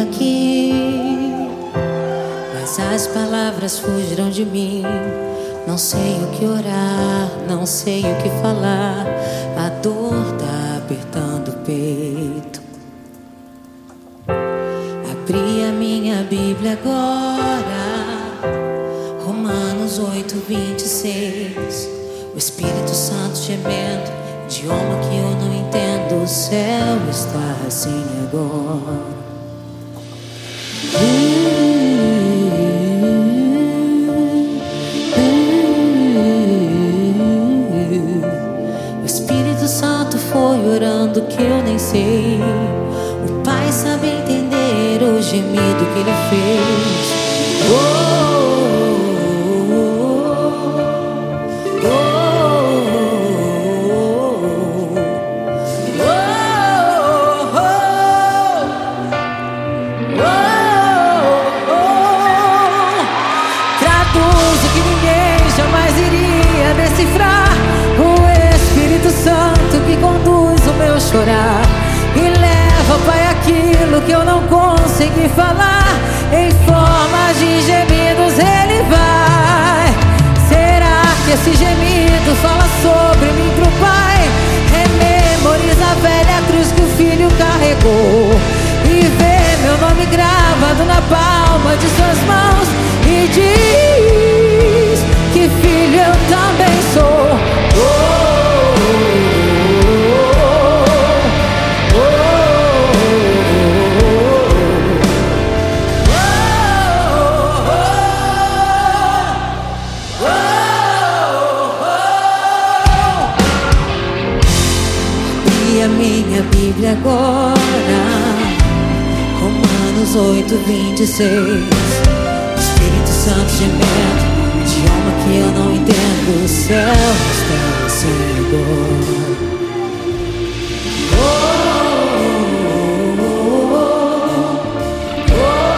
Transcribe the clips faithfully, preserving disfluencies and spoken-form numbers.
aqui, mas as palavras fugiram de mim. Não sei o que orar, não sei o que falar. A dor tá apertando o peito. Abri a minha Bíblia agora, Romanos oito, vinte e seis. O Espírito Santo gemendo, idioma que eu não entendo. O céu está assim agora. O Espírito Santo foi orando que eu nem sei. O Pai sabe entender o gemido que Ele fez. Oh, que ninguém jamais iria decifrar. O Espírito Santo que conduz o meu chorar e leva, Pai, aquilo que eu não consegui falar. Em forma de gemidos Ele vai. Será que esse gemido fala sobre mim pro Pai? Rememoriza a velha cruz que o Filho carregou e vê meu nome gravado na palma de suas mãos e diz que filho eu também sou. Oh, oh, oh, oh. Abri a minha Bíblia agora, Romanos oito, vinte e seis. Santo gemendo, idioma que eu não entendo. O céu está assim agora. Oh, oh,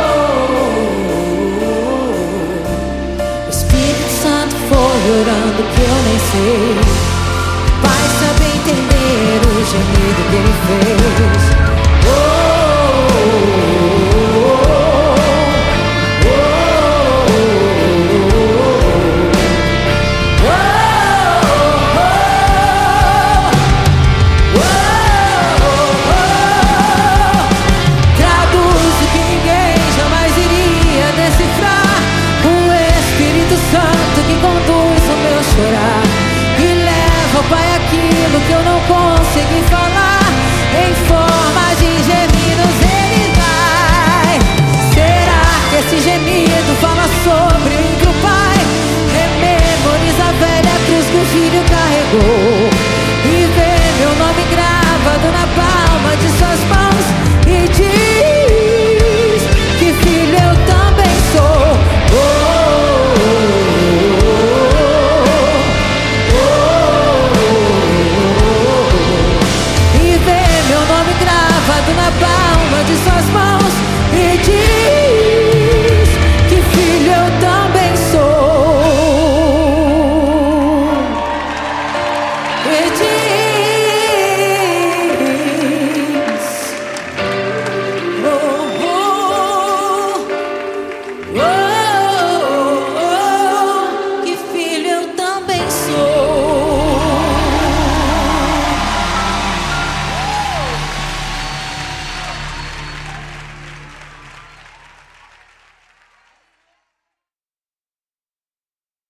oh, oh. O Espírito Santo foi orando que eu nem sei. O Pai sabe entender o gemido que Ele fez.